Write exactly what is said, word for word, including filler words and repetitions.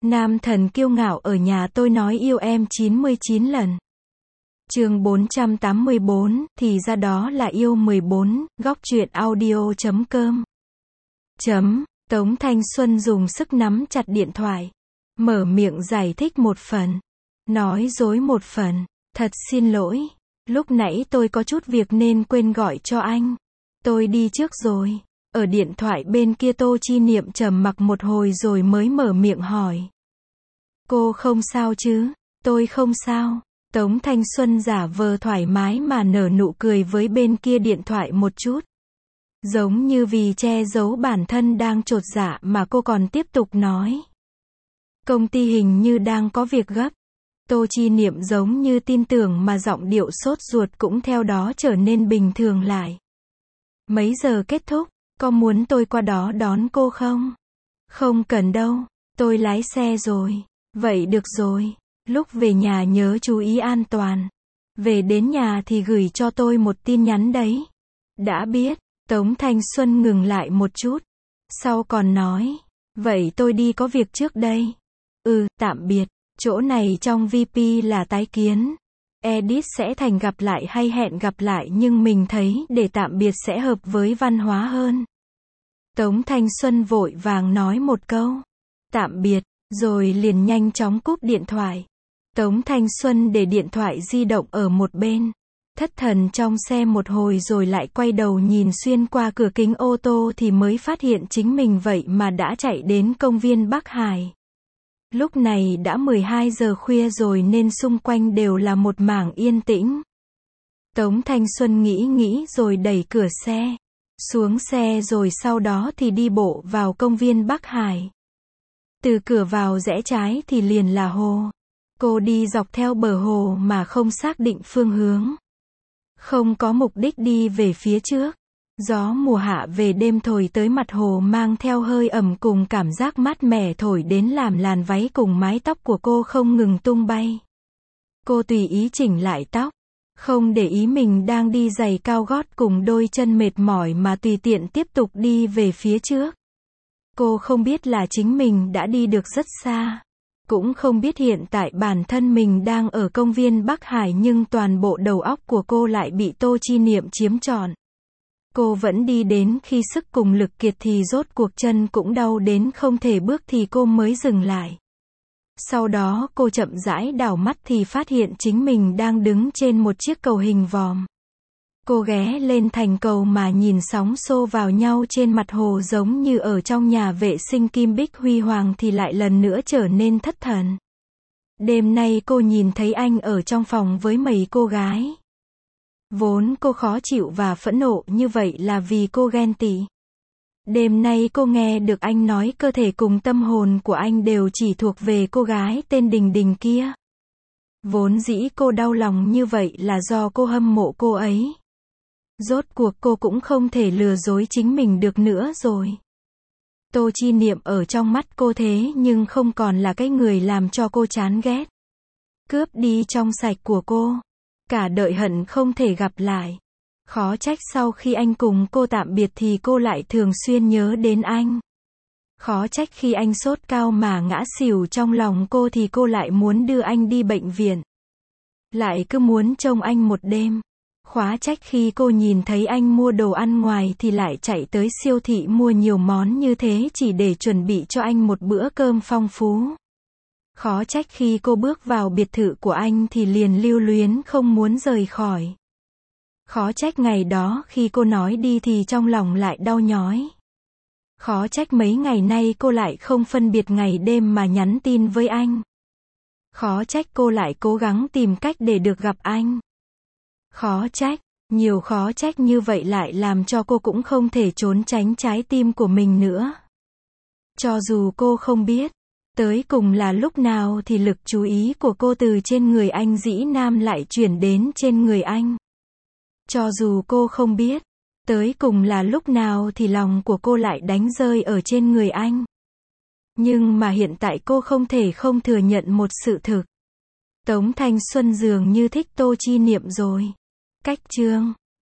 Nam thần kiêu ngạo ở nhà tôi nói yêu em chín mươi chín lần. Chương bốn trăm tám mươi bốn, thì ra đó là yêu mười bốn, góc truyện audio chấm com. Chấm, Tống Thanh Xuân dùng sức nắm chặt điện thoại. Mở miệng giải thích một phần. Nói dối một phần. Thật xin lỗi. Lúc nãy tôi có chút việc nên quên gọi cho anh. Tôi đi trước rồi. Ở điện thoại bên kia Tô Chi Niệm trầm mặc một hồi rồi mới mở miệng hỏi. Cô không sao chứ? Tôi không sao. Tống Thanh Xuân giả vờ thoải mái mà nở nụ cười với bên kia điện thoại một chút. Giống như vì che giấu bản thân đang chột dạ mà cô còn tiếp tục nói. Công ty hình như đang có việc gấp. Tô Chi Niệm giống như tin tưởng mà giọng điệu sốt ruột cũng theo đó trở nên bình thường lại. Mấy giờ kết thúc? Có muốn tôi qua đó đón cô không? Không cần đâu. Tôi lái xe rồi. Vậy được rồi. Lúc về nhà nhớ chú ý an toàn. Về đến nhà thì gửi cho tôi một tin nhắn đấy. Đã biết. Tống Thanh Xuân ngừng lại một chút. Sau còn nói. Vậy tôi đi có việc trước đây. Ừ, tạm biệt. Chỗ này trong vê pê là tái kiến. Edit sẽ thành gặp lại hay hẹn gặp lại, nhưng mình thấy để tạm biệt sẽ hợp với văn hóa hơn. Tống Thanh Xuân vội vàng nói một câu. Tạm biệt. Rồi liền nhanh chóng cúp điện thoại. Tống Thanh Xuân để điện thoại di động ở một bên. Thất thần trong xe một hồi rồi lại quay đầu nhìn xuyên qua cửa kính ô tô thì mới phát hiện chính mình vậy mà đã chạy đến công viên Bắc Hải. Lúc này đã mười hai giờ khuya rồi nên xung quanh đều là một mảng yên tĩnh. Tống Thanh Xuân nghĩ nghĩ rồi đẩy cửa xe. Xuống xe rồi sau đó thì đi bộ vào công viên Bắc Hải. Từ cửa vào rẽ trái thì liền là hồ. Cô đi dọc theo bờ hồ mà không xác định phương hướng. Không có mục đích đi về phía trước. Gió mùa hạ về đêm thổi tới mặt hồ mang theo hơi ẩm cùng cảm giác mát mẻ thổi đến làm làn váy cùng mái tóc của cô không ngừng tung bay. Cô tùy ý chỉnh lại tóc. Không để ý mình đang đi giày cao gót cùng đôi chân mệt mỏi mà tùy tiện tiếp tục đi về phía trước. Cô không biết là chính mình đã đi được rất xa. Cũng không biết hiện tại bản thân mình đang ở công viên Bắc Hải, nhưng toàn bộ đầu óc của cô lại bị Tô Chi Niệm chiếm trọn. Cô vẫn đi đến khi sức cùng lực kiệt thì rốt cuộc chân cũng đau đến không thể bước thì cô mới dừng lại. Sau đó cô chậm rãi đảo mắt thì phát hiện chính mình đang đứng trên một chiếc cầu hình vòm. Cô ghé lên thành cầu mà nhìn sóng xô vào nhau trên mặt hồ giống như ở trong nhà vệ sinh Kim Bích Huy Hoàng thì lại lần nữa trở nên thất thần. Đêm nay cô nhìn thấy anh ở trong phòng với mấy cô gái. Vốn cô khó chịu và phẫn nộ như vậy là vì cô ghen tị. Đêm nay cô nghe được anh nói cơ thể cùng tâm hồn của anh đều chỉ thuộc về cô gái tên Đình Đình kia. Vốn dĩ cô đau lòng như vậy là do cô hâm mộ cô ấy. Rốt cuộc cô cũng không thể lừa dối chính mình được nữa rồi. Tô Chi Niệm ở trong mắt cô thế nhưng không còn là cái người làm cho cô chán ghét. Cướp đi trong sạch của cô. Cả đời hận không thể gặp lại. Khó trách sau khi anh cùng cô tạm biệt thì cô lại thường xuyên nhớ đến anh. Khó trách khi anh sốt cao mà ngã xỉu trong lòng cô thì cô lại muốn đưa anh đi bệnh viện. Lại cứ muốn trông anh một đêm. Khó trách khi cô nhìn thấy anh mua đồ ăn ngoài thì lại chạy tới siêu thị mua nhiều món như thế chỉ để chuẩn bị cho anh một bữa cơm phong phú. Khó trách khi cô bước vào biệt thự của anh thì liền lưu luyến không muốn rời khỏi. Khó trách ngày đó khi cô nói đi thì trong lòng lại đau nhói. Khó trách mấy ngày nay cô lại không phân biệt ngày đêm mà nhắn tin với anh. Khó trách cô lại cố gắng tìm cách để được gặp anh. Khó trách, nhiều khó trách như vậy lại làm cho cô cũng không thể trốn tránh trái tim của mình nữa. Cho dù cô không biết, tới cùng là lúc nào thì lực chú ý của cô từ trên người anh Dĩ Nam lại chuyển đến trên người anh. Cho dù cô không biết, tới cùng là lúc nào thì lòng của cô lại đánh rơi ở trên người anh. Nhưng mà hiện tại cô không thể không thừa nhận một sự thực. Tống Thanh Xuân dường như thích Tô Chi Niệm rồi. Cách chương